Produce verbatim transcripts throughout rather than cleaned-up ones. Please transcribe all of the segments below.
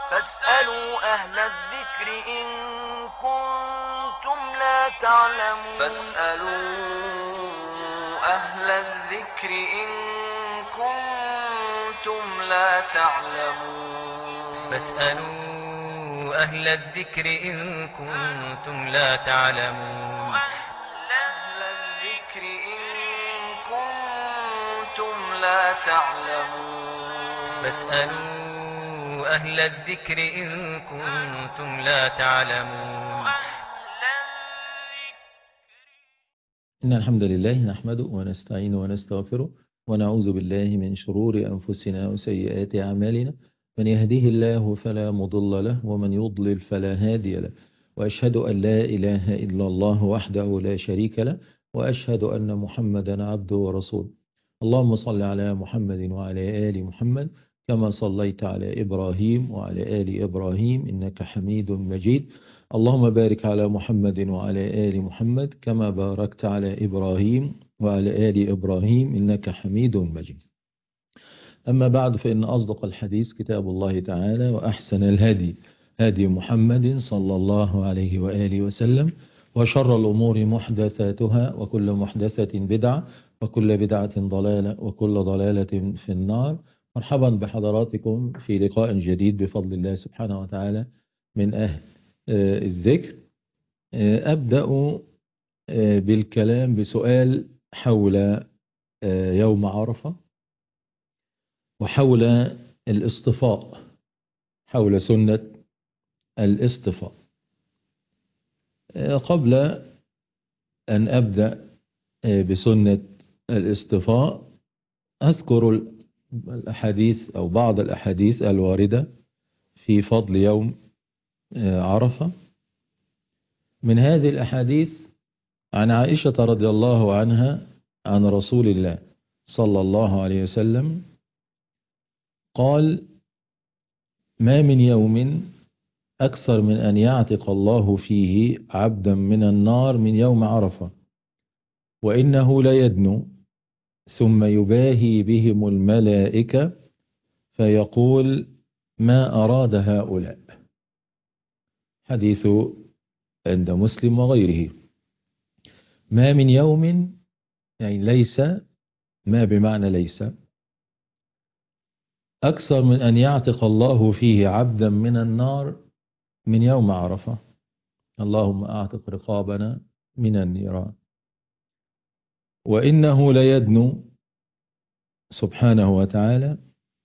فاسألوا أهل الذكر إن كنتم لا تعلمون فاسألوا أهل الذكر إن كنتم لا تعلمون فاسألوا أهل الذكر إن كنتم لا تعلمون أهل الذكر إن كنتم لا تعلمون فاسألوا أهل الذكر إن كنتم لا تعلمون. إن الحمد لله نحمده ونستعينه ونستغفره ونعوذ بالله من شرور أنفسنا وسيئات أعمالنا، من يهديه الله فلا مضل له ومن يضلل فلا هادي له، وأشهد أن لا إله إلا الله وحده لا شريك له، وأشهد أن محمدا عبده ورسوله. اللهم صل على محمد وعلى آل محمد كما صليت على إبراهيم وعلى آل إبراهيم إنك حميد مجيد. اللهم بارك على محمد وعلى آل محمد كما باركت على إبراهيم وعلى آل إبراهيم إنك حميد مجيد. أما بعد، فإن أصدق الحديث كتاب الله تعالى، وأحسن الهدي هدي محمد صلى الله عليه وآله وسلم، وشر الأمور محدثاتها، وكل محدثة بدعة، وكل بدعة ضلالة، وكل ضلالة في النار. مرحبا بحضراتكم في لقاء جديد بفضل الله سبحانه وتعالى من أهل الذكر. أبدأ بالكلام بسؤال حول يوم عرفة، وحول الاصطفاء، حول سنة الاصطفاء. قبل أن أبدأ بسنة الاصطفاء أذكر الأحاديث أو بعض الأحاديث الواردة في فضل يوم عرفة. من هذه الأحاديث عن عائشة رضي الله عنها عن رسول الله صلى الله عليه وسلم قال: ما من يوم أكثر من أن يعتق الله فيه عبدا من النار من يوم عرفة، وإنه ليدنو ثم يباهي بهم الملائكة فيقول: ما أراد هؤلاء. حديث عند مسلم وغيره. ما من يوم، يعني ليس، ما بمعنى ليس، أكثر من أن يعتق الله فيه عبدا من النار من يوم عرفة. اللهم أعتق رقابنا من النيران. وإنه ليدنو سبحانه وتعالى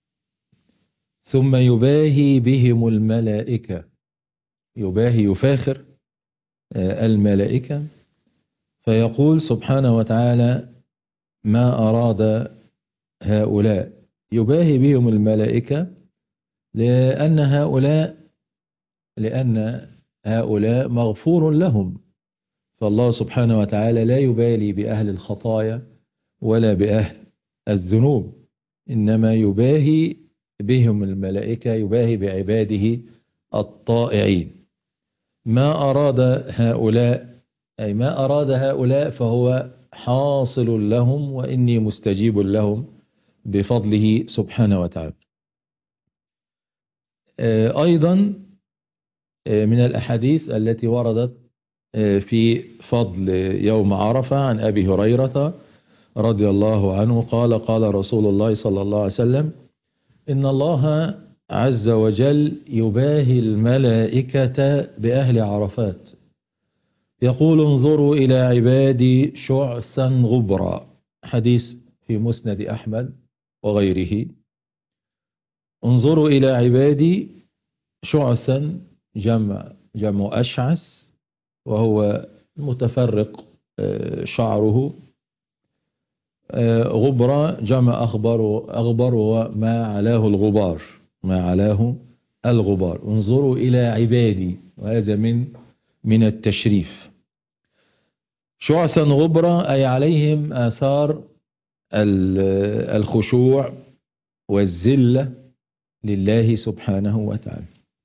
ثم يباهي بهم الملائكة، يباهي يفاخر الملائكة، فيقول سبحانه وتعالى: ما أراد هؤلاء. يباهي بهم الملائكة لأن هؤلاء لأن هؤلاء مغفور لهم، فالله سبحانه وتعالى لا يبالي بأهل الخطايا ولا بأهل الذنوب، إنما يباهي بهم الملائكة، يباهي بعباده الطائعين. ما أراد هؤلاء، أي ما أراد هؤلاء فهو حاصل لهم، وإني مستجيب لهم بفضله سبحانه وتعالى. أيضا من الأحاديث التي وردت في فضل يوم عرفة عن أبي هريرة رضي الله عنه قال: قال رسول الله صلى الله عليه وسلم: إن الله عز وجل يباهي الملائكة بأهل عرفات، يقول: انظروا إلى عبادي شعثا غبرا. حديث في مسند أحمد وغيره. انظروا إلى عبادي شعثا، جمع جمع أشعث، وهو متفرق شعره. غبرة جمع أخبر، أغبر هو ما علاه الغبار، ما علاه الغبار. انظروا إلى عبادي، وهذا من من التشريف. شعثا غبرة أي عليهم آثار الخشوع والذلة لله سبحانه وتعالى.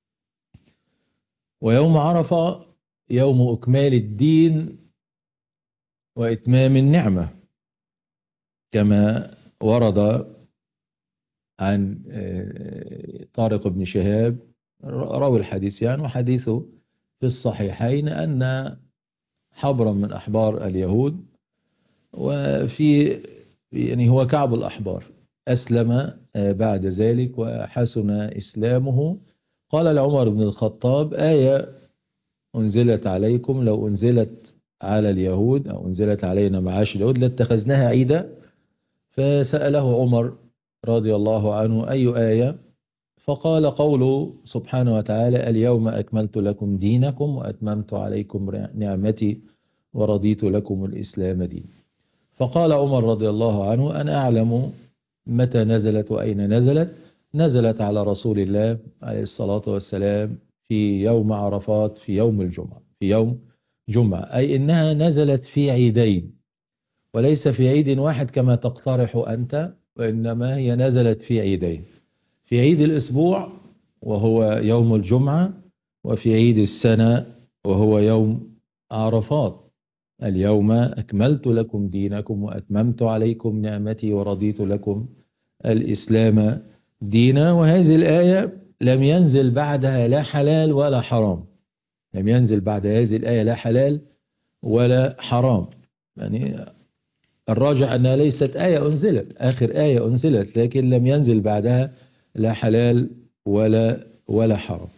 ويوم عرفة يوم إكمال الدين وإتمام النعمة، كما ورد عن طارق بن شهاب راوي الحديث يعني، وحديثه في الصحيحين أن حبرا من أحبار اليهود، وفي يعني هو كعب الأحبار، أسلم بعد ذلك وحسن إسلامه. قال لعمر بن الخطاب: آية أنزلت عليكم لو أنزلت على اليهود أو أنزلت علينا معاش اليهود لاتخذناها عيدا. فسأله عمر رضي الله عنه: أي آية؟ فقال: قوله سبحانه وتعالى: اليوم أكملت لكم دينكم وأتممت عليكم نعمتي ورضيت لكم الإسلام دين. فقال عمر رضي الله عنه: أنا أعلم متى نزلت وأين نزلت. نزلت على رسول الله عليه الصلاة والسلام في يوم عرفات، في يوم الجمعة، في يوم جمعة، أي إنها نزلت في عيدين وليس في عيد واحد كما تقترح أنت، وإنما هي نزلت في عيدين: في عيد الأسبوع وهو يوم الجمعة، وفي عيد السنة وهو يوم عرفات. اليوم أكملت لكم دينكم وأتممت عليكم نعمتي ورضيت لكم الإسلام دينا. وهذه الآية لم ينزل بعدها لا حلال ولا حرام، لم ينزل بعد هذه الآية لا حلال ولا حرام. يعني الراجع أنها ليست آية أنزلت، آخر آية أنزلت، لكن لم ينزل بعدها لا حلال ولا ولا حرام.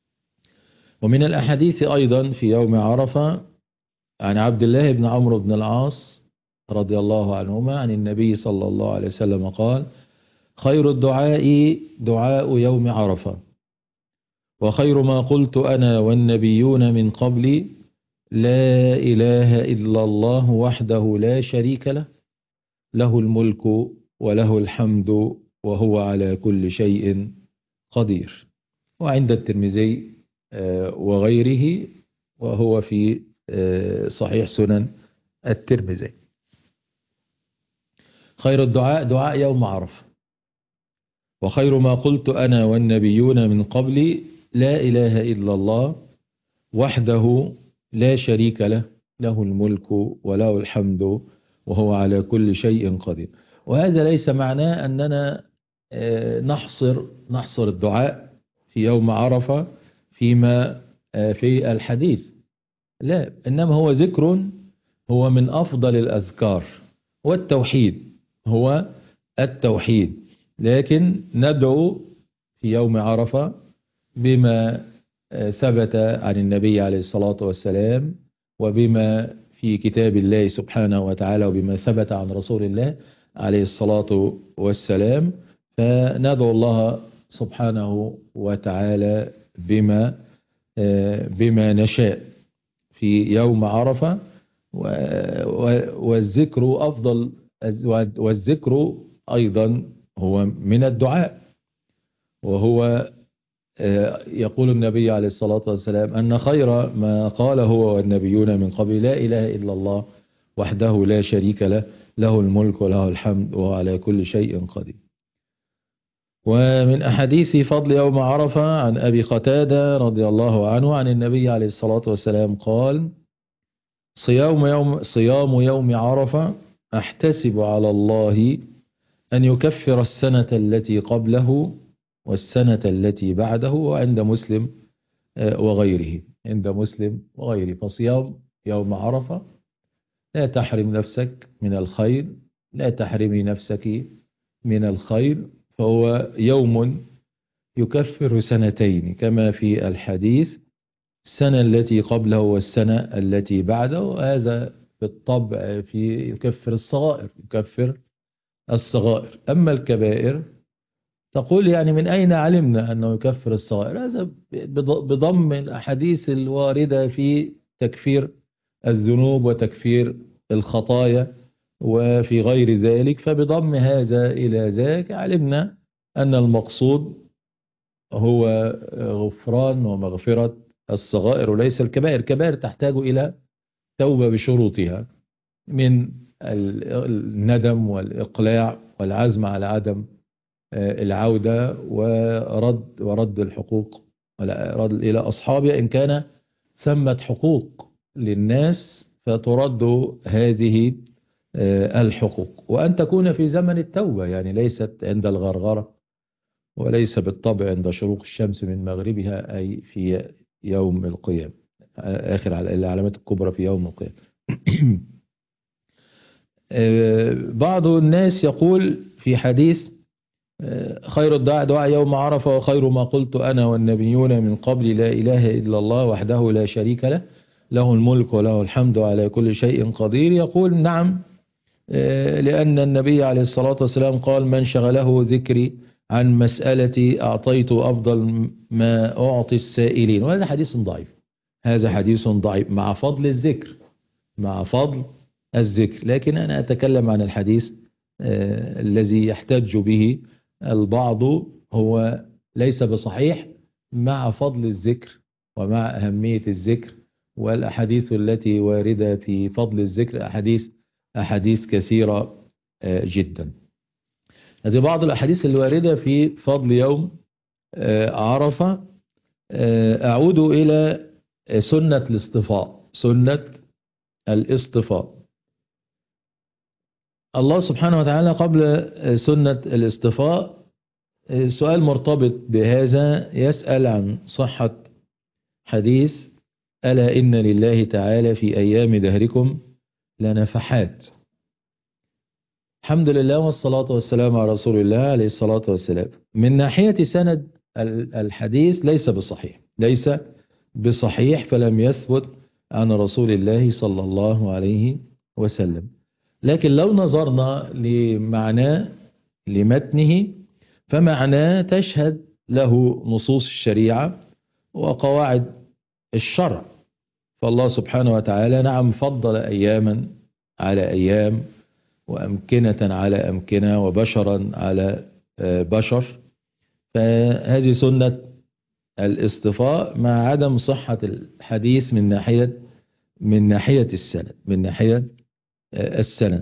ومن الأحاديث أيضا في يوم عرفة عن عبد الله بن عمرو بن العاص رضي الله عنهما عن النبي صلى الله عليه وسلم قال: خير الدعاء دعاء يوم عرفة، وخير ما قلت أنا والنبيون من قبلي لا إله إلا الله وحده لا شريك له، له الملك وله الحمد وهو على كل شيء قدير. وعند الترمذي وغيره، وهو في صحيح سنن الترمذي. خير الدعاء دعاء يوم عرفة، وخير ما قلت أنا والنبيون من قبلي لا إله إلا الله وحده لا شريك له، له الملك وله الحمد وهو على كل شيء قدير. وهذا ليس معناه أننا نحصر نحصر الدعاء في يوم عرفة فيما في الحديث، لا، إنما هو ذكر، هو من أفضل الأذكار، والتوحيد هو التوحيد. لكن ندعو في يوم عرفة بما ثبت عن النبي عليه الصلاة والسلام، وبما في كتاب الله سبحانه وتعالى، وبما ثبت عن رسول الله عليه الصلاة والسلام. فندعو الله سبحانه وتعالى بما بما نشاء في يوم عرفة. والذكر أفضل، والذكر أيضا هو من الدعاء. وهو يقول النبي عليه الصلاة والسلام أن خير ما قال هو والنبيون من قبل لا إله إلا الله وحده لا شريك له، له الملك وله الحمد وهو على كل شيء قدير. ومن أحاديث فضل يوم عرفة عن أبي قتادة رضي الله عنه عن النبي عليه الصلاة والسلام قال: صيام يوم, صيام يوم عرفة أحتسب على الله أن يكفر السنة التي قبله والسنة التي بعده. وعند مسلم وغيره، عند مسلم وغيره. فصيام يوم عرفة لا تحرم نفسك من الخير، لا تحرمي نفسك من الخير، فهو يوم يكفر سنتين كما في الحديث: السنة التي قبله والسنة التي بعده. وهذا بالطبع في يكفر الصغائر، يكفر الصغائر. أما الكبائر تقول يعني من أين علمنا أنه يكفر الصغائر؟ هذا بضم الأحاديث الواردة في تكفير الذنوب وتكفير الخطايا وفي غير ذلك. فبضم هذا إلى ذاك علمنا أن المقصود هو غفران ومغفرة الصغائر وليس الكبائر. الكبائر تحتاج إلى توبة بشروطها من الندم والإقلاع والعزم على عدم العودة ورد ورد الحقوق إلى أصحابها، إن كان ثمة حقوق للناس فترد هذه الحقوق. وأن تكون في زمن التوبة، يعني ليست عند الغرغرة وليس بالطبع عند شروق الشمس من مغربها أي في يوم القيامة، آخر العلامات الكبرى في يوم القيامة. بعض الناس يقول في حديث خير الدعاء دعاء يوم عرفة وخير ما قلت أنا والنبيون من قبل لا إله إلا الله وحده لا شريك له له الملك وله الحمد على كل شيء قدير. يقول نعم، لأن النبي عليه الصلاة والسلام قال من شغله ذكري عن مسألتي أعطيت أفضل ما أعطي السائلين. وهذا حديث ضعيف، هذا حديث ضعيف مع فضل الذكر، مع فضل الذكر. لكن أنا أتكلم عن الحديث آه الذي يحتج به البعض، هو ليس بصحيح مع فضل الذكر ومع أهمية الذكر. والأحاديث التي واردة في فضل الذكر أحاديث أحاديث كثيرة آه جدا. هذه بعض الأحاديث الواردة في فضل يوم آه عرفة. آه أعود إلى سنة الاصطفاء، سنة الاصطفاء. الله سبحانه وتعالى قبل سنة الاصطفاء سؤال مرتبط بهذا، يسأل عن صحة حديث ألا إن لله تعالى في أيام دهركم لنفحات. الحمد لله والصلاة والسلام على رسول الله عليه الصلاة والسلام. من ناحية سند الحديث ليس بصحيح، ليس بصحيح، فلم يثبت عن رسول الله صلى الله عليه وسلم. لكن لو نظرنا لمعناه لمتنه فمعناه تشهد له نصوص الشريعة وقواعد الشرع. فالله سبحانه وتعالى نعم فضل أياما على أيام وأمكنة على أمكنة وبشرا على بشر. فهذه سنة الاصطفاء مع عدم صحة الحديث من ناحية من ناحية السند من ناحية السند.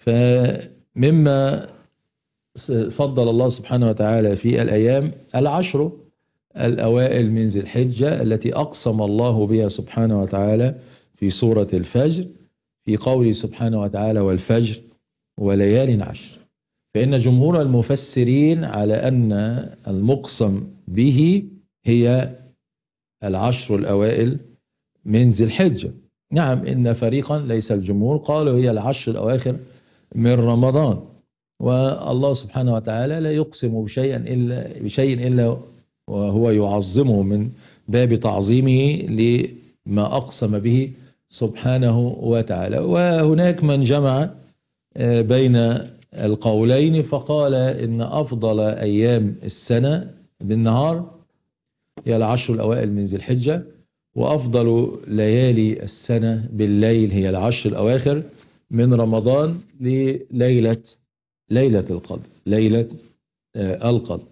فمما فضل الله سبحانه وتعالى في الأيام العشر الأوائل من ذي الحجة التي أقسم الله بها سبحانه وتعالى في سورة الفجر في قوله سبحانه وتعالى والفجر وليال عشر. فإن جمهور المفسرين على أن المقسم به هي العشر الأوائل من ذي الحجة. نعم، إن فريقا ليس الجمهور قالوا هي العشر الأواخر من رمضان. والله سبحانه وتعالى لا يقسم بشيء إلا, بشيء إلا وهو يعظمه من باب تعظيمه لما أقسم به سبحانه وتعالى. وهناك من جمع بين القولين فقال إن أفضل أيام السنة بالنهار هي العشر الأوائل من ذي الحجة، وأفضل ليالي السنة بالليل هي العشر الأواخر من رمضان لليلة ليلة القدر ليلة آه القدر.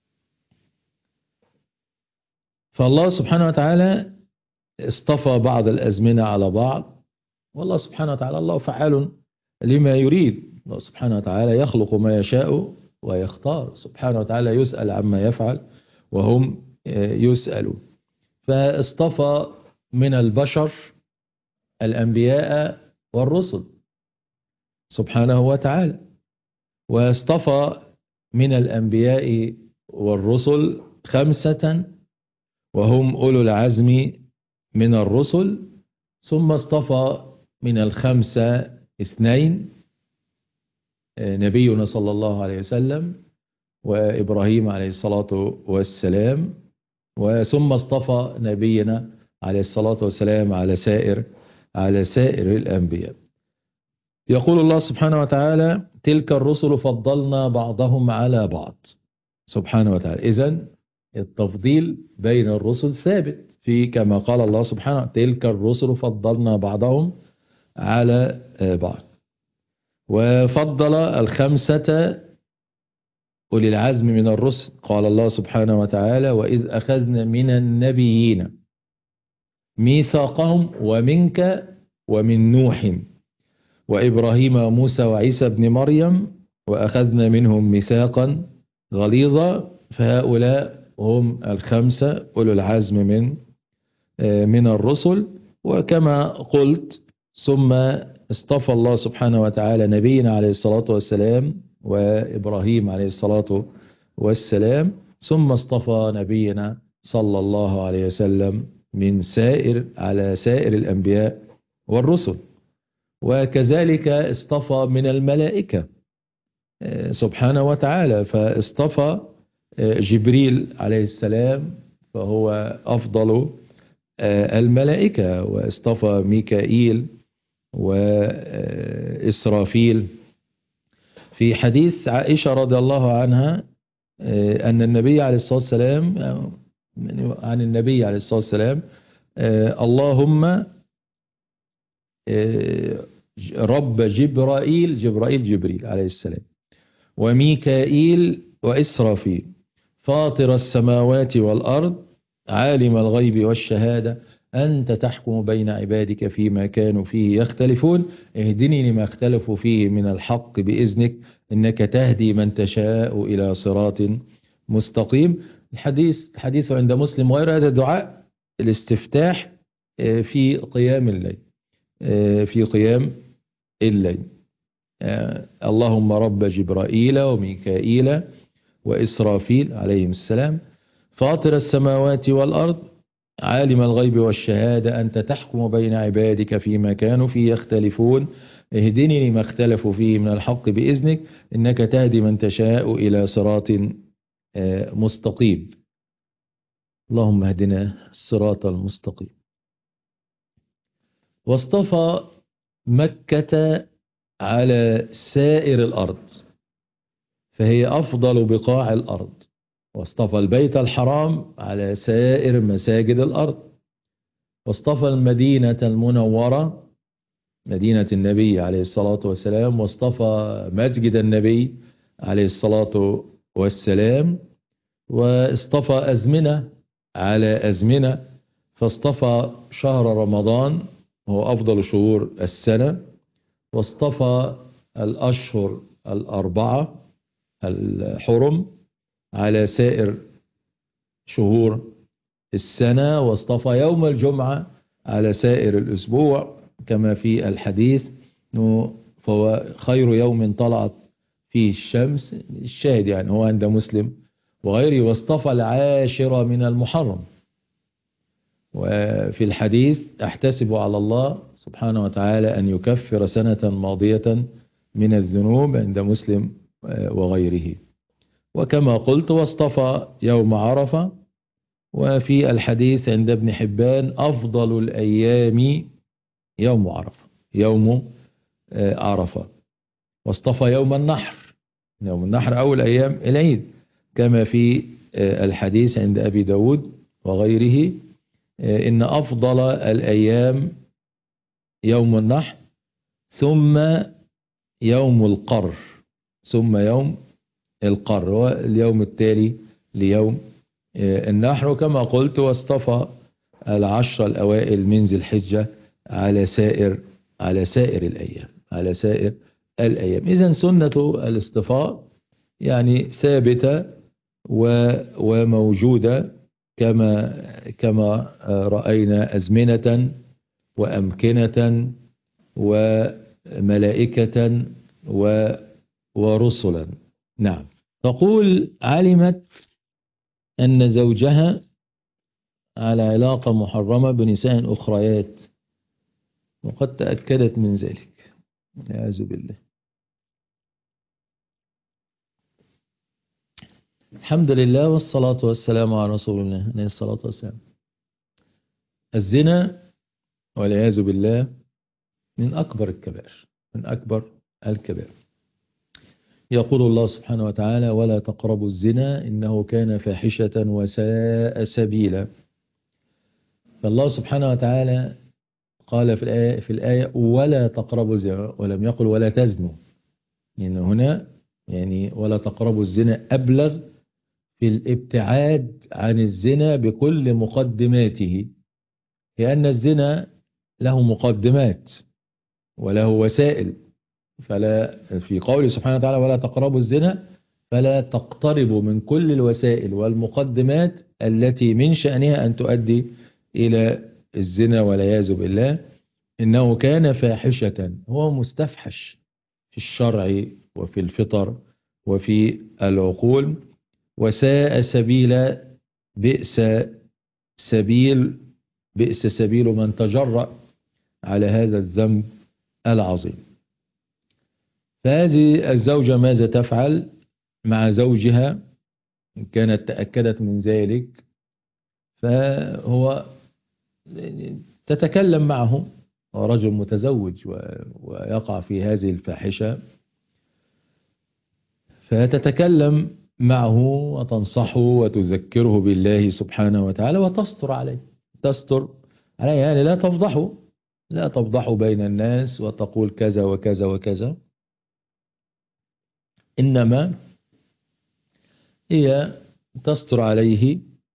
فالله سبحانه وتعالى اصطفى بعض الأزمنة على بعض، والله سبحانه وتعالى الله فعال لما يريد. الله سبحانه وتعالى يخلق ما يشاء ويختار، سبحانه وتعالى يسأل عما يفعل وهم يسألون. فاصطفى من البشر الأنبياء والرسل سبحانه وتعالى، واصطفى من الأنبياء والرسل خمسة وهم أولو العزم من الرسل، ثم اصطفى من الخمسة اثنين نبينا صلى الله عليه وسلم وإبراهيم عليه الصلاة والسلام، وثم اصطفى نبينا عليه الصلاة والسلام على سائر على سائر الأنبياء. يقول الله سبحانه وتعالى تلك الرسل فضلنا بعضهم على بعض سبحانه وتعالى. إذن التفضيل بين الرسل ثابت في كما قال الله سبحانه تلك الرسل فضلنا بعضهم على بعض. وفضل الخمسة أولي العزم من الرسل، قال الله سبحانه وتعالى وإذ أخذنا من النبيين ميثاقهم ومنك ومن نوح وإبراهيم وموسى وعيسى بن مريم وأخذنا منهم ميثاقا غليظا. فهؤلاء هم الخمسة أولو العزم من من الرسل. وكما قلت ثم اصطفى الله سبحانه وتعالى نبينا عليه الصلاة والسلام وإبراهيم عليه الصلاة والسلام، ثم اصطفى نبينا صلى الله عليه وسلم من سائر على سائر الأنبياء والرسل. وكذلك اصطفى من الملائكة سبحانه وتعالى، فاصطفى جبريل عليه السلام فهو أفضل الملائكة، واصطفى ميكائيل وإسرافيل. في حديث عائشة رضي الله عنها أن النبي عليه الصلاة والسلام عن النبي عليه الصلاة والسلام اللهم رب جبرائيل جبرائيل جبريل عليه السلام وميكائيل وإسرافيل فاطر السماوات والأرض عالم الغيب والشهادة أنت تحكم بين عبادك فيما كانوا فيه يختلفون اهدني لما اختلفوا فيه من الحق بإذنك إنك تهدي من تشاء إلى صراط مستقيم. الحديث حديث عند مسلم وغير هذا دعاء الاستفتاح في قيام الليل في قيام الليل اللهم رب جبرائيل وميكائيل وإسرافيل عليهم السلام فاطر السماوات والأرض عالم الغيب والشهادة أنت تحكم بين عبادك فيما كانوا فيه يختلفون اهدني لما اختلفوا فيه من الحق بإذنك إنك تهدي من تشاء إلى صراط مستقيم. اللهم اهدنا الصراط المستقيم. واصطفى مكة على سائر الأرض فهي أفضل بقاع الأرض، واصطفى البيت الحرام على سائر مساجد الأرض، واصطفى المدينة المنورة مدينة النبي عليه الصلاة والسلام، واصطفى مسجد النبي عليه الصلاة والسلام، واصطفى أزمنة على أزمنة، فاصطفى شهر رمضان هو أفضل شهور السنة، واصطفى الأشهر الأربعة الحرم على سائر شهور السنة، واصطفى يوم الجمعة على سائر الأسبوع كما في الحديث فهو خير يوم طلعت فيه الشمس. الشاهد يعني هو عند مسلم وغيره. واصطفى العاشر من المحرم. وفي الحديث احتسب على الله سبحانه وتعالى أن يكفر سنة ماضية من الذنوب عند مسلم وغيره. وكما قلت واصطفى يوم عرفة. وفي الحديث عند ابن حبان أفضل الأيام يوم عرفة يوم عرفة. واصطفى يوم النحر يوم النحر أول أيام العيد كما في الحديث عند أبي داود وغيره إن أفضل الأيام يوم النحر ثم يوم القر ثم يوم القر واليوم التالي ليوم النحر. وكما قلت واصطفى العشر الأوائل من ذي الحجة على سائر على سائر الأيام على سائر الأيام. إذن سنة الاصطفاء يعني ثابتة وموجودة كما كما رأينا أزمنة وأمكنة وملائكة ورسلا. نعم. تقول علمت أن زوجها على علاقة محرمة بنساء أخريات وقد تأكدت من ذلك والعياذ بالله. الحمد لله والصلاة والسلام على رسول الله عليه الصلاة والسلام. الزنا والعياذ بالله من أكبر الكبائر من أكبر الكبائر. يقول الله سبحانه وتعالى ولا تقربوا الزنا إنه كان فاحشة وساء سبيلا. فالله سبحانه وتعالى قال في الآية, في الآية ولا تقربوا الزنا ولم يقل ولا تزنوا. يعني هنا يعني ولا تقربوا الزنا أبلغ في الابتعاد عن الزنا بكل مقدماته، لأن الزنا له مقدمات وله وسائل. فلا في قوله سبحانه وتعالى ولا تقربوا الزنا فلا تقتربوا من كل الوسائل والمقدمات التي من شأنها أن تؤدي إلى الزنا والعياذ بالله. إنه كان فاحشة هو مستفحش في الشرع وفي الفطر وفي العقول. وساء سبيلا، بئس سبيل بئس سبيل من تجرأ على هذا الذنب العظيم. فهذه الزوجة ماذا تفعل مع زوجها إن كانت تأكدت من ذلك؟ فهو تتكلم معه، رجل متزوج ويقع في هذه الفاحشة، فتتكلم معه وتنصحه وتذكره بالله سبحانه وتعالى وتستر عليه، تستر عليه يعني لا تفضحه، لا تفضحه بين الناس وتقول كذا وكذا وكذا، إنما هي تستر عليه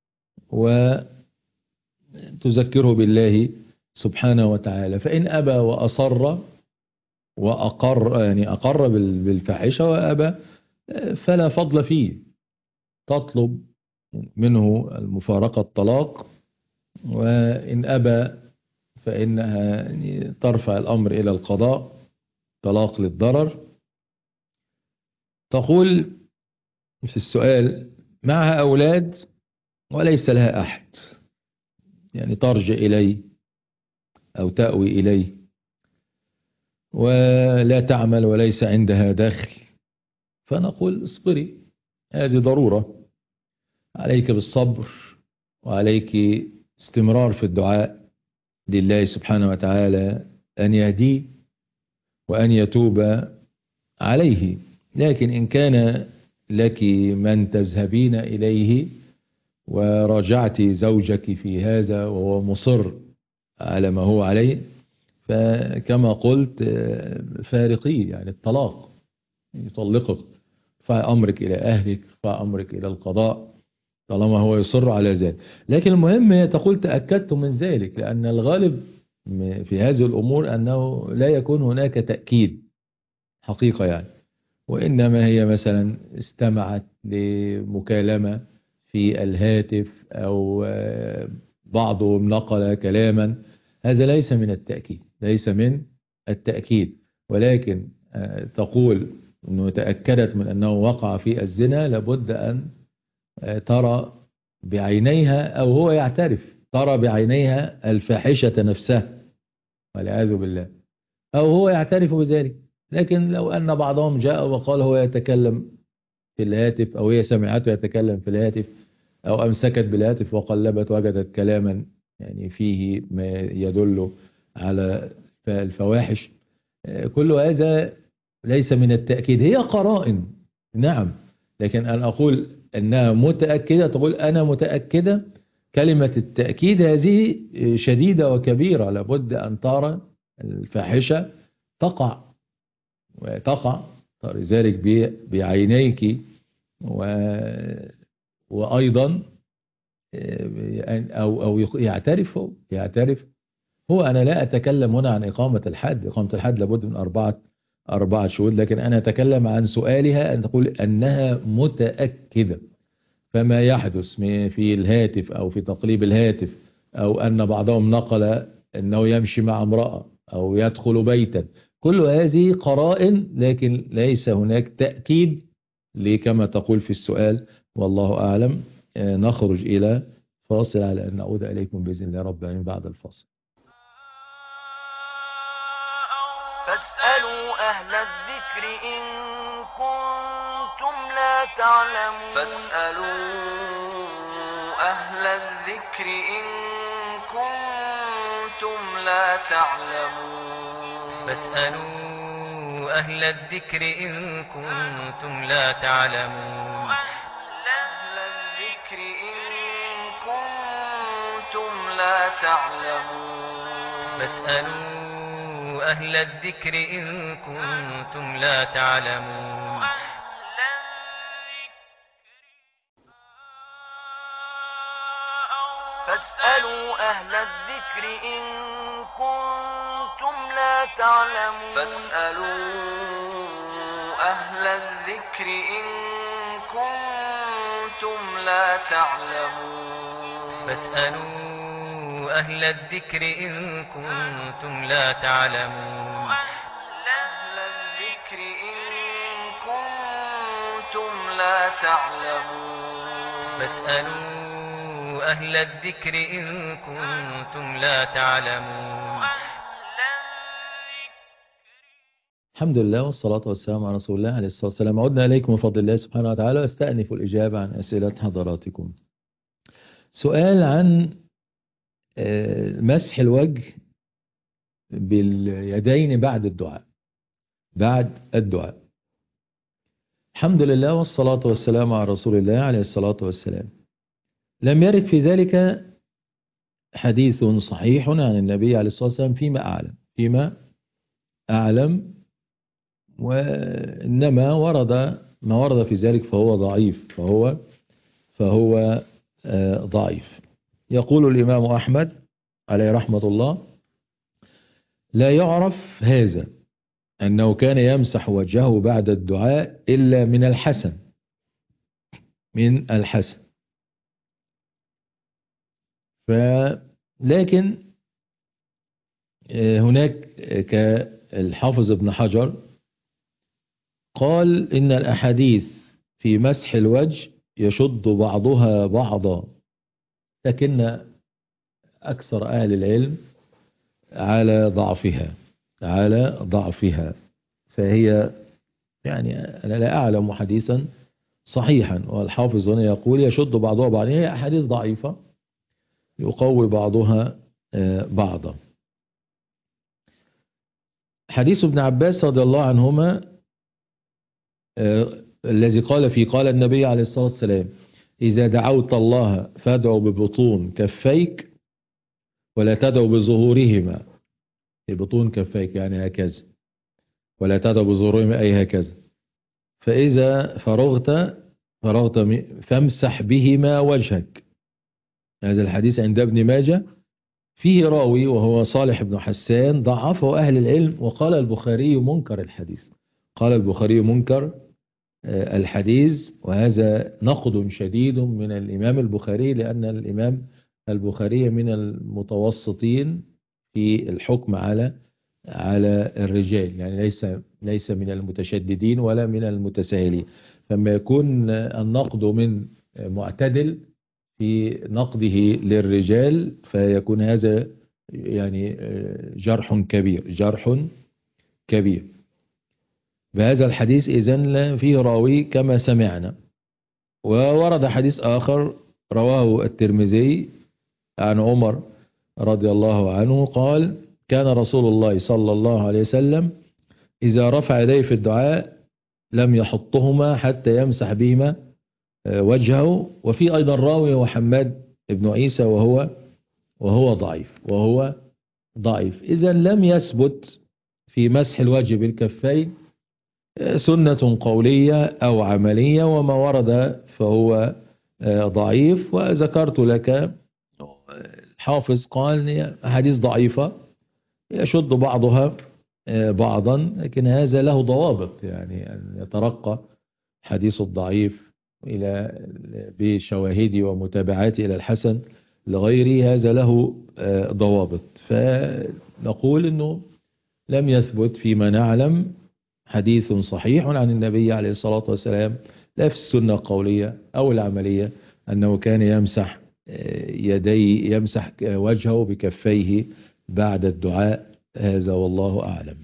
وتذكره بالله سبحانه وتعالى. فإن أبى وأصر وأقر، يعني أقر بالفاحشة وأبى، فلا فضل فيه، تطلب منه المفارقة الطلاق، وإن أبى فإنها ترفع الأمر إلى القضاء، طلاق للضرر. تقول في السؤال: معها أولاد وليس لها أحد، يعني ترجع إليه أو تأوي إليه، ولا تعمل وليس عندها دخل. فنقول: اصبري، هذه ضرورة، عليك بالصبر وعليك استمرار في الدعاء لله سبحانه وتعالى أن يهديه وأن يتوب عليه. لكن إن كان لك من تذهبين إليه وراجعت زوجك في هذا وهو مصر على ما هو عليه، فكما قلت فارقيه، يعني الطلاق، يطلقك، فأمرك إلى أهلك، فأمرك إلى القضاء طالما هو يصر على ذلك. لكن المهم هي تقول: تأكدت من ذلك، لأن الغالب في هذه الأمور أنه لا يكون هناك تأكيد حقيقة يعني، وإنما هي مثلا استمعت لمكالمة في الهاتف أو بعضهم نقل كلاما، هذا ليس من التأكيد، ليس من التأكيد. ولكن تقول أنه تأكدت من أنه وقع في الزنا، لابد أن ترى بعينيها، أو هو يعترف، ترى بعينيها الفاحشة نفسها والعياذ بالله، أو هو يعترف بذلك. لكن لو أن بعضهم جاء وقال هو يتكلم في الهاتف، أو هي سمعته يتكلم في الهاتف، أو أمسكت بالهاتف وقلبت وجدت كلاما يعني فيه ما يدل على الفواحش، كل هذا ليس من التأكيد، هي قرائن نعم. لكن أن أقول أنها متأكدة، تقول أنا متأكدة، كلمة التأكيد هذه شديدة وكبيرة، لابد أن ترى الفاحشة تقع وتقع، لذلك بعينيك، وأيضا أو أو يعترف هو يعترف هو أنا لا أتكلم هنا عن إقامة الحد، إقامة الحد لابد من أربعة أربعة شهود، لكن أنا أتكلم عن سؤالها أن تقول أنها متأكدة. فما يحدث في الهاتف أو في تقليب الهاتف، أو أن بعضهم نقل أنه يمشي مع امرأة أو يدخل بيتا، كل هذه قرائن، لكن ليس هناك تأكيد كما تقول في السؤال، والله أعلم. نخرج إلى فاصل على أن نعود إليكم بإذن الله رب العالمين بعد الفاصل. فاسألوا أهل الذكر إن كنتم لا تعلمون فاسألوا أهل الذكر إن كنتم لا تعلمون فاسألوا أهل الذكر إن كنتم لا تعلمون أهل الذكر إن كنتم لا تعلمون فاسألوا أهل الذكر إن كنتم لا تعلمون فاسألوا أهل الذكر إن كنتم لا تعلمون فاسألوا أهل الذكر إن كنتم لا تعلمون فاسألوا أهل الذكر إن كنتم لا تعلمون أهل الذكر إن كنتم لا تعلمون فاسألوا أهل الذكر إن كنتم لا تعلمون. الحمد لله والصلاة والسلام على رسول الله عليه الصلاة والسلام. عدنا إليكم بفضل الله سبحانه وتعالى واستأنف الإجابة عن أسئلة حضراتكم. سؤال عن مسح الوجه باليدين بعد الدعاء. بعد الدعاء. الحمد لله والصلاة والسلام على رسول الله عليه الصلاة والسلام. لم يرد في ذلك حديث صحيح عن النبي عليه الصلاة والسلام فيما أعلم فيما أعلم وإنما ورد ما ورد في ذلك فهو ضعيف فهو فهو ضعيف. يقول الإمام أحمد عليه رحمة الله: لا يعرف هذا أنه كان يمسح وجهه بعد الدعاء إلا من الحسن من الحسن لكن هناك كالحافظ ابن حجر قال إن الأحاديث في مسح الوجه يشد بعضها بعضا، لكن أكثر أهل العلم على ضعفها على ضعفها فهي يعني أنا لا أعلم حديثا صحيحا، والحافظ هنا يقول يشد بعضها بعضا، هي أحاديث ضعيفة يقوي بعضها بعضا. حديث ابن عباس رضي الله عنهما الذي قال فيه قال النبي عليه الصلاة والسلام: إذا دعوت الله فادعوا ببطون كفيك ولا تدعوا بظهورهما. ببطون كفيك يعني هكذا، ولا تدعوا بظهورهما أي هكذا. فإذا فرغت فرغت فامسح بهما وجهك. هذا الحديث عند ابن ماجه فيه راوي وهو صالح بن حسان ضعفه أهل العلم، وقال البخاري منكر الحديث قال البخاري منكر الحديث، وهذا نقد شديد من الإمام البخاري، لأن الإمام البخاري من المتوسطين في الحكم على على الرجال، يعني ليس ليس من المتشددين ولا من المتساهلين. فما يكون النقد من معتدل في نقده للرجال فيكون هذا يعني جرح كبير جرح كبير. بهذا الحديث إذن فيه راوي كما سمعنا. وورد حديث آخر رواه الترمذي عن عمر رضي الله عنه قال: كان رسول الله صلى الله عليه وسلم إذا رفع يديه في الدعاء لم يحطهما حتى يمسح بهما وجهه. وفي أيضا راوي وحماد بن عيسى وهو وهو ضعيف وهو ضعيف. إذن لم يثبت في مسح الوجه بالكفين سنة قولية أو عملية، وما ورد فهو ضعيف. وذكرت لك الحافظ قال أحاديث ضعيفة يشد بعضها بعضا، لكن هذا له ضوابط، يعني أن يترقى حديث الضعيف إلى بشواهد ومتابعات إلى الحسن لغيره، هذا له ضوابط. فنقول أنه لم يثبت فيما نعلم حديث صحيح عن النبي عليه الصلاة والسلام لا في السنة القولية أو العملية أنه كان يمسح يدي يمسح وجهه بكفيه بعد الدعاء. هذا والله أعلم.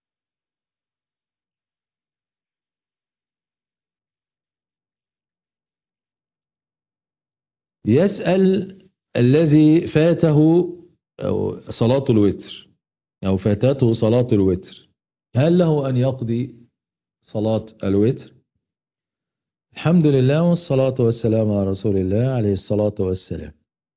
يسأل الذي فاته أو صلاة الوتر أو فاتته صلاة الوتر هل له أن يقضي صلاة الوتر؟ الحمد لله والصلاة والسلام على رسول الله عليه الصلاة والسلام.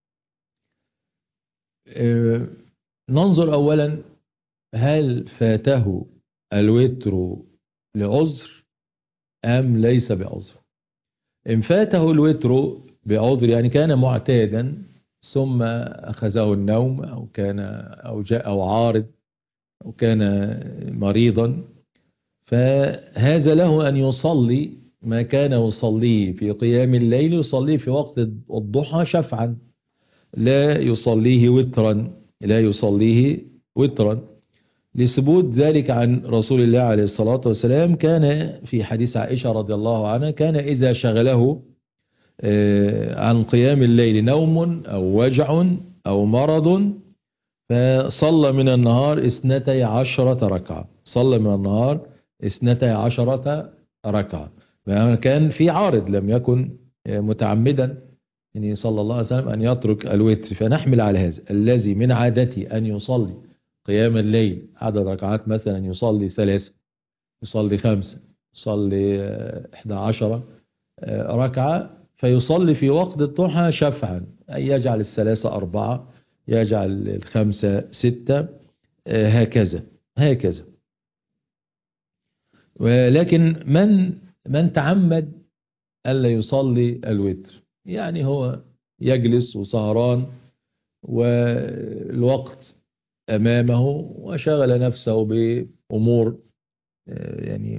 ننظر أولا هل فاته الوتر لعذر أم ليس بعذر. إن فاته الوتر بعذر يعني كان معتادا ثم أخذه النوم أو كان أو جاء أو عارض أو كان مريضا، فهذا له أن يصلي ما كان يصليه في قيام الليل يصليه في وقت الضحى شفعا، لا يصليه وترا لا يصليه وترا لثبوت ذلك عن رسول الله عليه الصلاة والسلام. كان في حديث عائشة رضي الله عنها كان إذا شغله عن قيام الليل نوم أو وجع أو مرض فصلى من النهار اثنتي عشرة ركعة، صلى من النهار اثنتي عشرة ركعة، كان في عارض لم يكن متعمدا يعني صلى الله عليه وسلم أن يترك الوتر. فنحمل على هذا الذي من عادته أن يصلي قيام الليل عدد ركعات، مثلا يصلي ثلاثة، يصلي خمسة، يصلي إحدى عشرة ركعة، فيصلي في وقت الضحى شفعا، أي يجعل الثلاثة أربعة، يجعل الخمسة ستة، هكذا هكذا. ولكن من من تعمد ألا يصلي الوتر، يعني هو يجلس وسهران والوقت أمامه وشغل نفسه بأمور يعني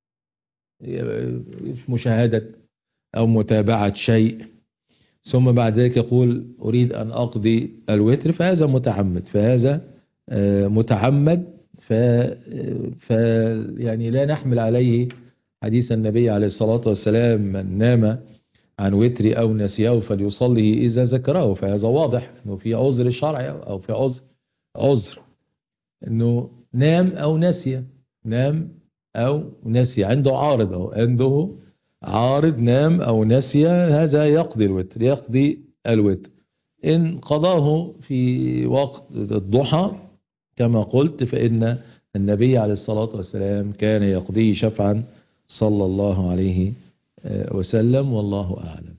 مشاهدة أو متابعة شيء، ثم بعد ذلك يقول أريد أن أقضي الوتر، فهذا متعمد، فهذا متعمد، ف ف يعني لا نحمل عليه حديث النبي عليه الصلاة والسلام من نام عن وتر أو نسيه فليصلي إذا ذكره، فهذا واضح أنه في عذر شرعي أو في عذر عذر أنه نام أو نسي، نام أو نسي، عنده عارض أو عنده عارض نام أو نسي، هذا يقضي الوتر، يقضي الوتر. إن قضاه في وقت الضحى كما قلت فإن النبي عليه الصلاة والسلام كان يقضيه شفعا صلى الله عليه وسلم، والله أعلم.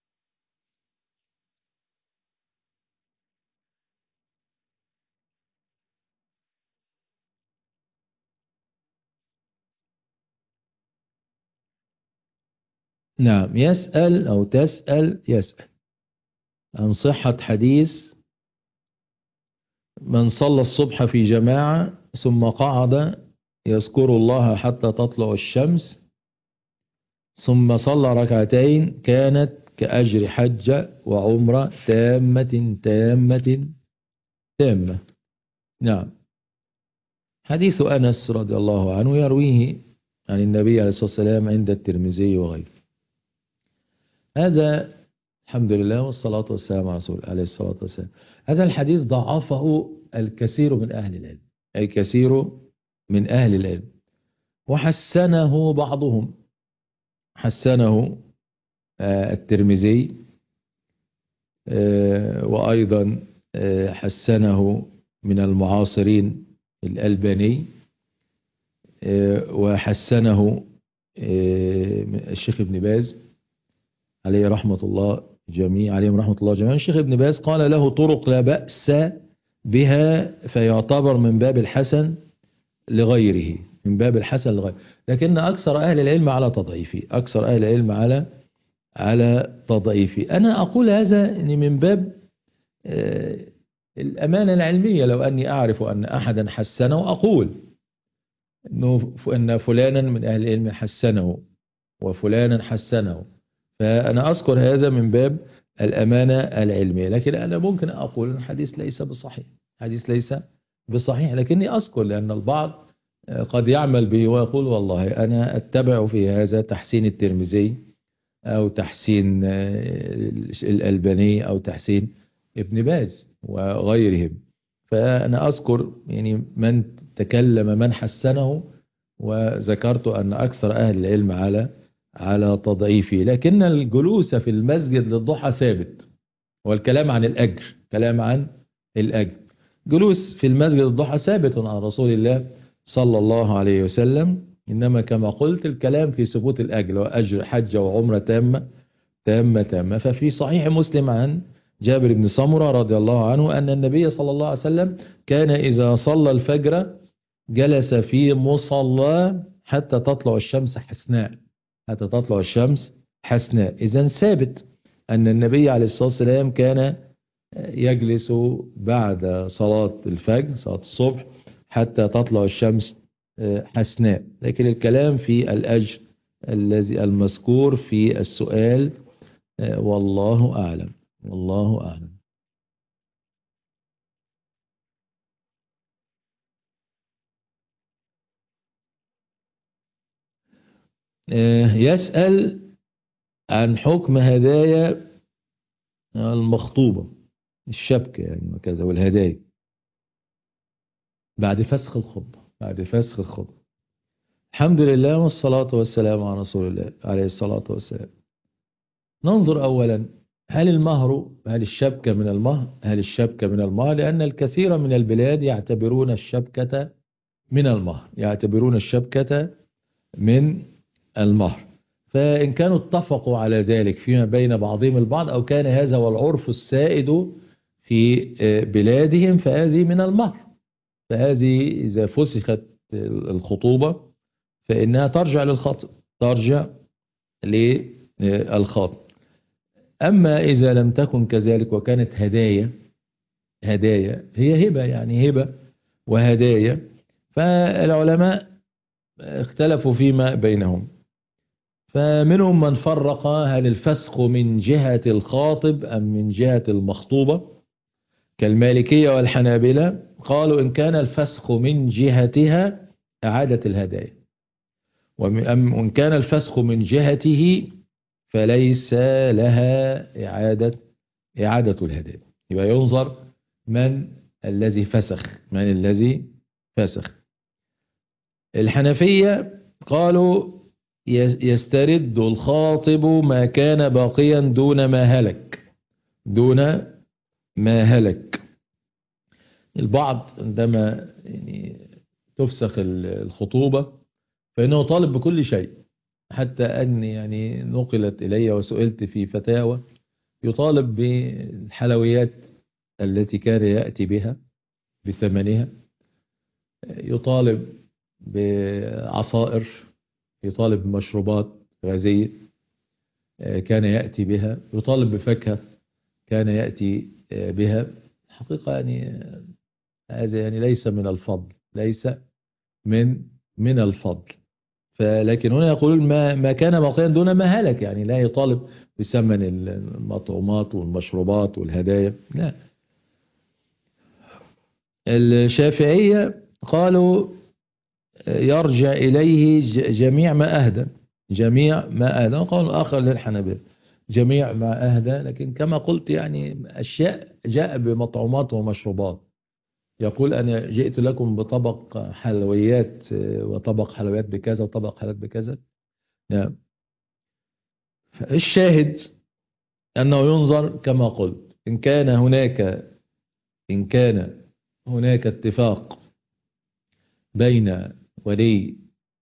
نعم، يسأل أو تسأل يسأل عن صحة حديث من صلى الصبح في جماعة ثم قعد يذكر الله حتى تطلع الشمس ثم صلى ركعتين كانت كأجر حجة وعمرة تامة تامة تامة. نعم، حديث أنس رضي الله عنه يرويه عن النبي عليه الصلاة والسلام عند الترمذي وغيره. هذا الحمد لله والصلاة والسلام على رسول عليه الصلاة والسلام. هذا الحديث ضعفه الكثير من أهل العلم، أي كثير من أهل العلم، وحسنه بعضهم، حسنه آه الترمذي آه وأيضا آه حسنه من المعاصرين الألباني آه وحسنه آه الشيخ ابن باز عليه رحمة الله جميع عليهم رحمة الله جميعا. الشيخ ابن باز قال له طرق لا بأس بها فيعتبر من باب الحسن لغيره، من باب الحسن لغيره، لكن أكثر أهل العلم على تضعيفه، أكثر أهل العلم على على تضعيفه. أنا أقول هذا من باب آه الأمانة العلمية، لو أني أعرف أن أحدا حسنه أقول إنه أن فلانا من أهل العلم حسنه وفلانا حسنه، فأنا أذكر هذا من باب الأمانة العلمية. لكن أنا ممكن أقول الحديث ليس بصحيح، حديث ليس بصحيح، لكني أذكر لأن البعض قد يعمل به ويقول والله أنا أتبع في هذا تحسين الترمذي أو تحسين الألباني أو تحسين ابن باز وغيرهم. فأنا أذكر يعني من تكلم من حسنه، وذكرت أن أكثر أهل العلم على على تضعيفه، لكن الجلوس في المسجد للضحى ثابت، والكلام عن الأجر، كلام عن الأجر، جلوس في المسجد الضحى ثابت عن رسول الله صلى الله عليه وسلم، إنما كما قلت الكلام في ثبوت الأجر وأجر حجة وعمرة تامة تامة تامة. ففي صحيح مسلم عن جابر بن سمرة رضي الله عنه أن النبي صلى الله عليه وسلم كان إذا صلى الفجر جلس في مصلى حتى تطلع الشمس حسناء، حتى تطلع الشمس حسناء. إذن ثابت أن النبي عليه الصلاة والسلام كان يجلس بعد صلاة الفجر، صلاة الصبح، حتى تطلع الشمس حسناء. لكن الكلام في الأجر الذي المذكور في السؤال والله أعلم، والله أعلم. يسأل عن حكم هدايا المخطوبة، الشبكة يعني وكذا، والهدايا بعد فسخ الخطبة، بعد فسخ الخطبة. الحمد لله والصلاة والسلام على رسول الله عليه الصلاة والسلام. ننظر أولا، هل المهر، هل الشبكة من المهر؟ هل الشبكة من المهر؟ لأن الكثير من البلاد يعتبرون الشبكة من المهر، يعتبرون الشبكة من المهر. فإن كانوا اتفقوا على ذلك فيما بين بعضهم البعض، أو كان هذا هو العرف السائد في بلادهم، فهذه من المهر. فهذه إذا فسخت الخطوبة فإنها ترجع للخاطب، ترجع للخاطب. أما إذا لم تكن كذلك وكانت هدايا، هدايا هي هبة، يعني هبة وهدايا، فالعلماء اختلفوا فيما بينهم. فمنهم من فرق هل الفسخ من جهة الخاطب أم من جهة المخطوبة، كالمالكية والحنابلة. قالوا إن كان الفسخ من جهتها أعادة الهدايا، وإن كان الفسخ من جهته فليس لها إعادة إعادة الهدايا. يبقى ينظر من الذي فسخ، من الذي فسخ. الحنفية قالوا يسترد الخاطب ما كان باقيا دون ما هلك، دون ما هلك. البعض عندما يعني تفسخ الخطوبة فإنه طالب بكل شيء، حتى أن يعني نقلت إلي وسئلت في فتاوى يطالب بالحلويات التي كان يأتي بها بثمنها، يطالب بعصائر، يطالب بمشروبات غازية كان يأتي بها، يطالب بفاكهة كان يأتي بها. حقيقة يعني هذا يعني ليس من الفضل، ليس من من الفضل. فلكن هنا يقولون ما ما كان باقيا دون ما هلك، يعني لا يطالب بثمن المطعومات والمشروبات والهدايا، لا. الشافعية قالوا يرجع إليه جميع ما أهدى، جميع ما أهدى. قول آخر للحنابلة جميع ما أهدى، لكن كما قلت يعني أشياء جاء بمطعومات ومشروبات، يقول أنا جئت لكم بطبق حلويات وطبق حلويات بكذا وطبق حلويات بكذا. نعم. الشاهد أنه ينظر كما قلت، إن كان هناك إن كان هناك اتفاق بين ولي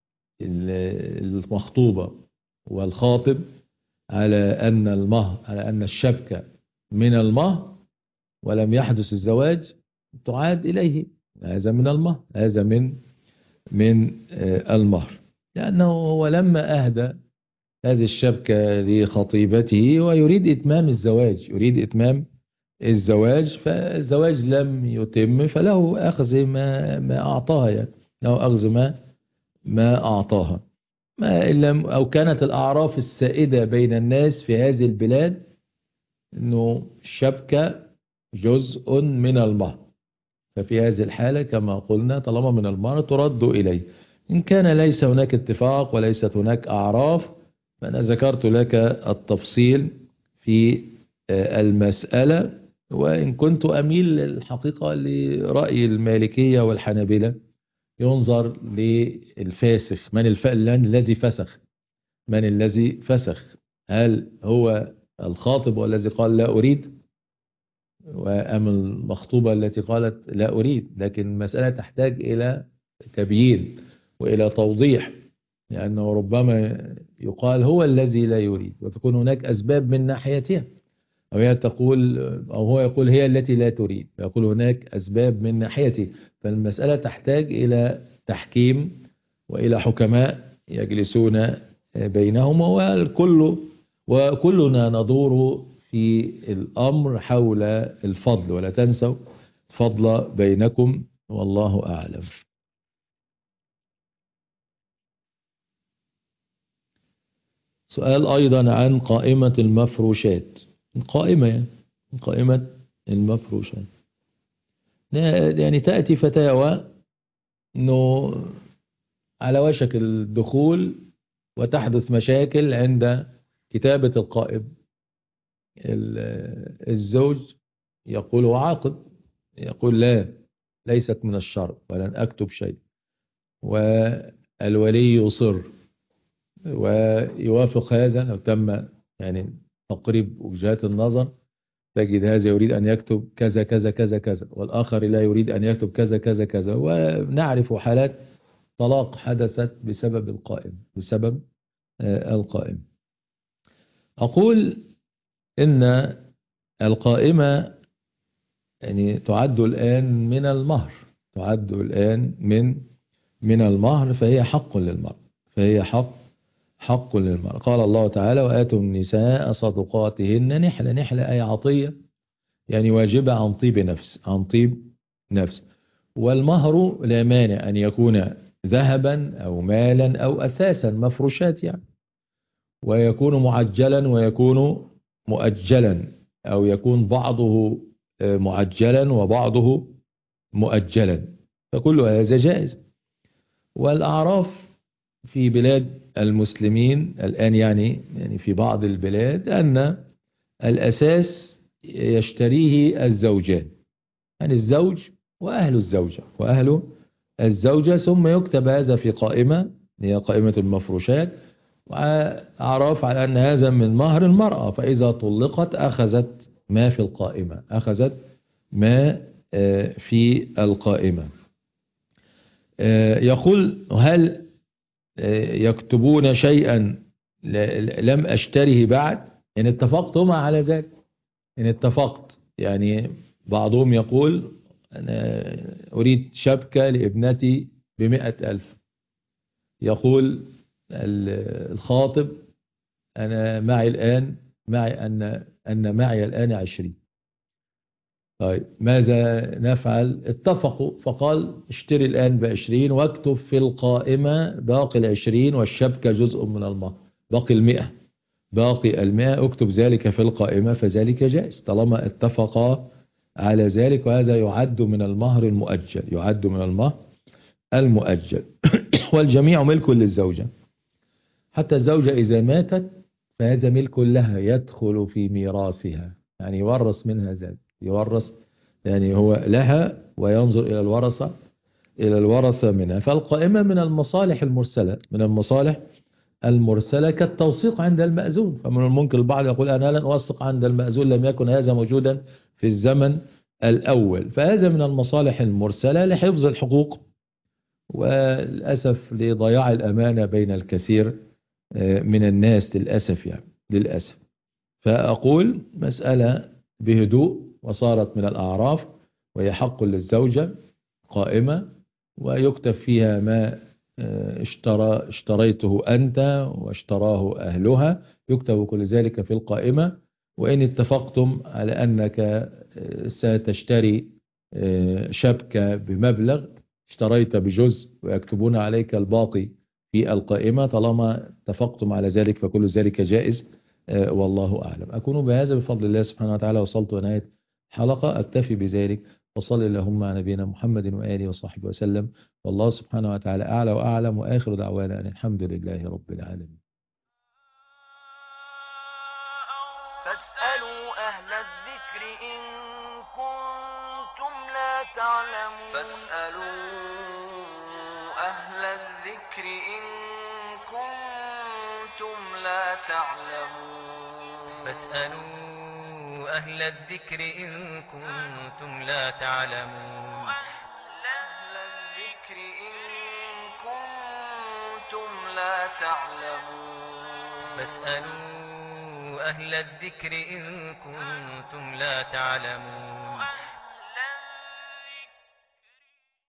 المخطوبة والخاطب على أن المهر، على أن الشبكة من المهر ولم يحدث الزواج، تعاد إليه. هذا من المهر، هذا من من المهر، لأنه هو لما أهدى هذه الشبكة لخطيبته ويريد إتمام الزواج، يريد إتمام الزواج، فالزواج لم يتم فله أخذ ما ما أعطاها، يعني له أخذ ما ما أعطاها. ما إلا أو كانت الأعراف السائدة بين الناس في هذه البلاد أنه الشبكة جزء من المهر، ففي هذه الحالة كما قلنا طالما من المهر ترد إليه. إن كان ليس هناك اتفاق وليست هناك أعراف، فأنا ذكرت لك التفصيل في المسألة، وإن كنت أميل الحقيقة لرأي المالكية والحنابلة، ينظر للفاسخ، من الف... الذي فسخ، من الذي فسخ، هل هو الخاطب والذي قال لا أريد، وأم المخطوبة التي قالت لا أريد. لكن المسألة تحتاج إلى تبيين وإلى توضيح، لأنه ربما يقال هو الذي لا يريد وتكون هناك أسباب من ناحيتها، أو هي تقول أو هو يقول هي التي لا تريد، يقول هناك أسباب من ناحيته. فالمسألة تحتاج إلى تحكيم وإلى حكماء يجلسون بينهما، والكل وكلنا ندور في الأمر حول الفضل، ولا تنسوا فضل بينكم، والله أعلم. سؤال أيضا عن قائمة المفروشات، قائمة يعني قائمة المفروشات، يعني تأتي فتاوى أنه على وشك الدخول وتحدث مشاكل عند كتابة القائم، الزوج يقول وعاقد، يقول لا ليست من الشرط ولن أكتب شيء، والولي يصر ويوافق هذا. لو تم يعني تقريب وجهات النظر تجد هذا يريد أن يكتب كذا كذا كذا كذا، والآخر لا يريد أن يكتب كذا كذا كذا. ونعرف حالات طلاق حدثت بسبب القائم، بسبب القائم. أقول إن القائمة يعني تعد الآن من المهر، تعد الآن من من المهر، فهي حق للمرء، فهي حق حق للمرء. قال الله تعالى وآتوا النساء صدقاتهن نحلة، نحلة أي عطية يعني واجبة عن طيب نفس، عن طيب نفس. والمهر لا مانع أن يكون ذهبا أو مالا أو أساسا مفروشات يعني، ويكون معجلا ويكون مؤجلا، أو يكون بعضه معجلا وبعضه مؤجلا، فكل هذا جائز. والأعراف في بلاد المسلمين الآن يعني يعني في بعض البلاد أن الأساس يشتريه الزوجان، يعني الزوج وأهل الزوجة وأهل الزوجة، ثم يكتب هذا في قائمة هي قائمة المفروشات، وأعراف على أن هذا من مهر المرأة، فإذا طلقت أخذت ما في القائمة، أخذت ما في القائمة. يقول هل يكتبون شيئا لم أشتره بعد؟ إن اتفقتم على ذلك، إن اتفقت يعني بعضهم يقول أنا أريد شبكة لابنتي بمئة ألف، يقول الخاطب أنا معي الآن معي أن أن معي الآن عشرين. طيب ماذا نفعل؟ اتفقوا فقال اشتري الآن بعشرين واكتب في القائمة باقي العشرين والشبكة جزء من المهر، باقي المئة، باقي المئة اكتب ذلك في القائمة، فذلك جائز طالما اتفقا على ذلك، وهذا يعد من المهر المؤجل، يعد من المهر المؤجل. والجميع ملك للزوجة، حتى الزوجة إذا ماتت فهذا ملك لها يدخل في ميراثها، يعني يورث منها ذلك، يورث يعني هو لها وينظر إلى الورثة إلى الورثة منها. فالقائمة من المصالح المرسلة، من المصالح المرسلة كالتوثيق عند المأذون. فمن الممكن البعض يقول أنا لن أوثق عند المأذون، لم يكن هذا موجودا في الزمن الأول، فهذا من المصالح المرسلة لحفظ الحقوق، وللأسف لضياع الأمانة بين الكثير من الناس للأسف يعني للأسف. فأقول مسألة بهدوء وصارت من الأعراف، وهي حق للزوجة قائمة، ويكتب فيها ما اشترى اشتريته أنت واشتراه أهلها، يكتب كل ذلك في القائمة. وإن اتفقتم على أنك ستشتري شبكة بمبلغ اشتريت بجزء ويكتبون عليك الباقي في القائمة، طالما اتفقتم على ذلك فكل ذلك جائز، والله أعلم. أكون بهذا بفضل الله سبحانه وتعالى وصلت ونهاية حلقة، أكتفي بذلك، وصل اللهم على نبينا محمد وآله وصحبه وسلم، والله سبحانه وتعالى أعلى وأعلم، وآخر دعوانا أن الحمد لله رب العالمين. فاسألوا أهل الذكر إن كنتم لا تعلمون فاسألوا أهل الذكر إن كنتم لا تعلمون فاسألوا أهل الذكر إن كنتم لا تعلمون أهل الذكر إن كنتم لا تعلمون فاسألوا أهل الذكر إن كنتم لا تعلمون